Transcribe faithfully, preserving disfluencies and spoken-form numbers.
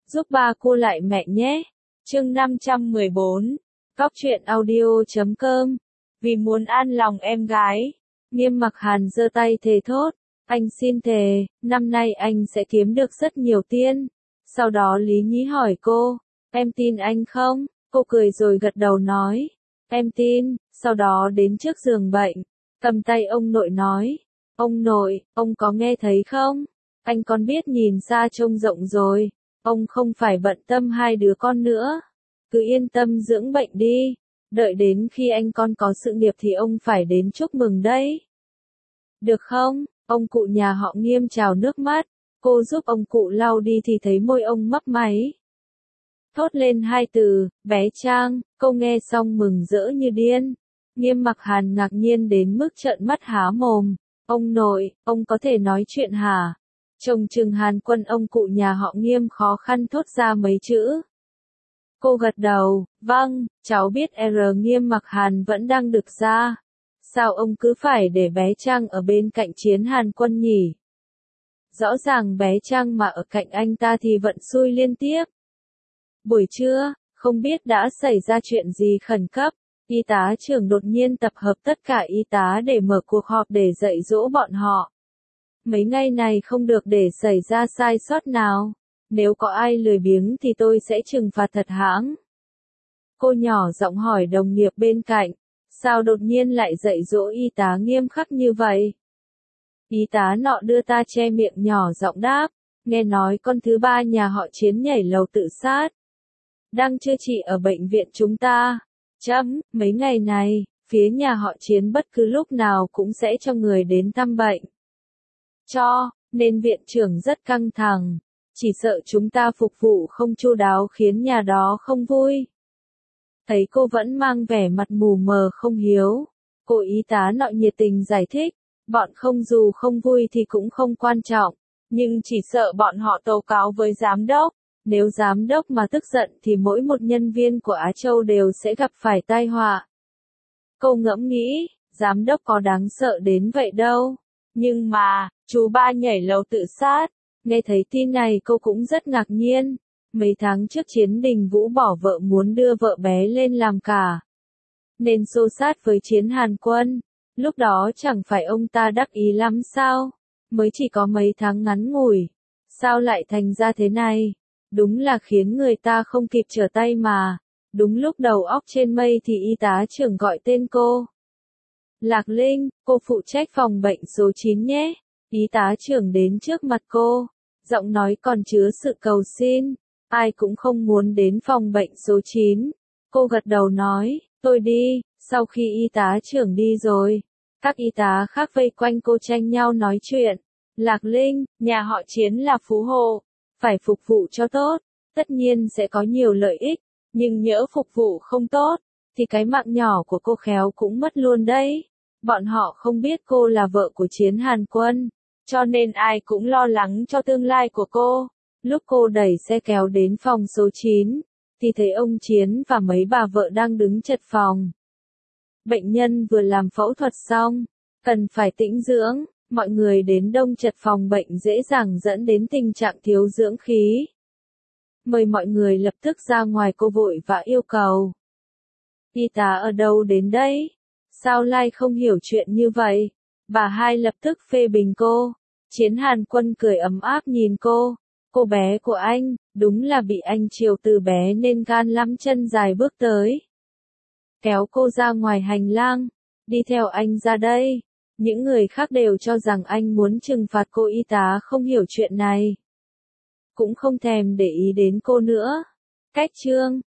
giúp ba cô lại mẹ nhé. Chương năm trăm mười bốn. Cóc truyện audio chấm com. Vì muốn an lòng em gái, Nghiêm Mặc Hàn giơ tay thề thốt, anh xin thề, năm nay anh sẽ kiếm được rất nhiều tiền. Sau đó Lý Nhĩ hỏi cô, em tin anh không? Cô cười rồi gật đầu nói, em tin. Sau đó đến trước giường bệnh, cầm tay ông nội nói, ông nội, ông có nghe thấy không? Anh con biết nhìn xa trông rộng rồi, ông không phải bận tâm hai đứa con nữa. Cứ yên tâm dưỡng bệnh đi, đợi đến khi anh con có sự nghiệp thì ông phải đến chúc mừng đấy. Được không? Ông cụ nhà họ Nghiêm trào nước mắt, cô giúp ông cụ lau đi thì thấy môi ông mấp máy. Thốt lên hai từ, bé Trang. Cô nghe xong mừng rỡ như điên. Nghiêm Mặc Hàn ngạc nhiên đến mức trợn mắt há mồm. Ông nội, ông có thể nói chuyện hả? Trông chừng Hàn Quân ông cụ nhà họ Nghiêm khó khăn thốt ra mấy chữ. Cô gật đầu, vâng, cháu biết R. Nghiêm Mặc Hàn vẫn đang được ra. Sao ông cứ phải để bé Trang ở bên cạnh Chiến Hàn Quân nhỉ? Rõ ràng bé Trang mà ở cạnh anh ta thì vận xui liên tiếp. Buổi trưa, không biết đã xảy ra chuyện gì khẩn cấp, y tá trưởng đột nhiên tập hợp tất cả y tá để mở cuộc họp để dạy dỗ bọn họ. Mấy ngày này không được để xảy ra sai sót nào. Nếu có ai lười biếng thì tôi sẽ trừng phạt thật hãng. Cô nhỏ giọng hỏi đồng nghiệp bên cạnh, sao đột nhiên lại dạy dỗ y tá nghiêm khắc như vậy? Y tá nọ đưa ta che miệng nhỏ giọng đáp, nghe nói con thứ ba nhà họ Chiến nhảy lầu tự sát. Đang chữa trị ở bệnh viện chúng ta. Chấm, mấy ngày này, phía nhà họ Chiến bất cứ lúc nào cũng sẽ cho người đến thăm bệnh. Cho, nên viện trưởng rất căng thẳng. Chỉ sợ chúng ta phục vụ không chu đáo khiến nhà đó không vui. Thấy cô vẫn mang vẻ mặt mù mờ không hiếu, cô y tá nọ nhiệt tình giải thích, bọn không dù không vui thì cũng không quan trọng, nhưng chỉ sợ bọn họ tố cáo với giám đốc, nếu giám đốc mà tức giận thì mỗi một nhân viên của Á Châu đều sẽ gặp phải tai họa. Cô ngẫm nghĩ, giám đốc có đáng sợ đến vậy đâu, nhưng mà, chú ba nhảy lầu tự sát. Nghe thấy tin này cô cũng rất ngạc nhiên. Mấy tháng trước Chiến Đình Vũ bỏ vợ muốn đưa vợ bé lên làm cả, nên xô sát với Chiến Hàn Quân. Lúc đó chẳng phải ông ta đắc ý lắm sao? Mới chỉ có mấy tháng ngắn ngủi, sao lại thành ra thế này? Đúng là khiến người ta không kịp trở tay mà. Đúng lúc đầu óc trên mây thì y tá trưởng gọi tên cô. Lạc Linh, cô phụ trách phòng bệnh số chín nhé. Y tá trưởng đến trước mặt cô, giọng nói còn chứa sự cầu xin, ai cũng không muốn đến phòng bệnh số chín. Cô gật đầu nói, tôi đi. Sau khi y tá trưởng đi rồi, các y tá khác vây quanh cô tranh nhau nói chuyện. Lạc Linh, nhà họ Chiến là phú hộ, phải phục vụ cho tốt, tất nhiên sẽ có nhiều lợi ích, nhưng nhỡ phục vụ không tốt, thì cái mạng nhỏ của cô khéo cũng mất luôn đấy. Bọn họ không biết cô là vợ của Chiến Hàn Quân, cho nên ai cũng lo lắng cho tương lai của cô. Lúc cô đẩy xe kéo đến phòng số chín, thì thấy ông Chiến và mấy bà vợ đang đứng chật phòng. Bệnh nhân vừa làm phẫu thuật xong, cần phải tĩnh dưỡng, mọi người đến đông chật phòng bệnh dễ dàng dẫn đến tình trạng thiếu dưỡng khí. Mời mọi người lập tức ra ngoài, cô vội và yêu cầu. Y tá ở đâu đến đây? Sao lai không hiểu chuyện như vậy? Bà hai lập tức phê bình cô. Chiến Hàn Quân cười ấm áp nhìn cô. Cô bé của anh, đúng là bị anh chiều từ bé nên gan lắm chân dài bước tới. Kéo cô ra ngoài hành lang. Đi theo anh ra đây. Những người khác đều cho rằng anh muốn trừng phạt cô, y tá không hiểu chuyện này. Cũng không thèm để ý đến cô nữa. Cách chương.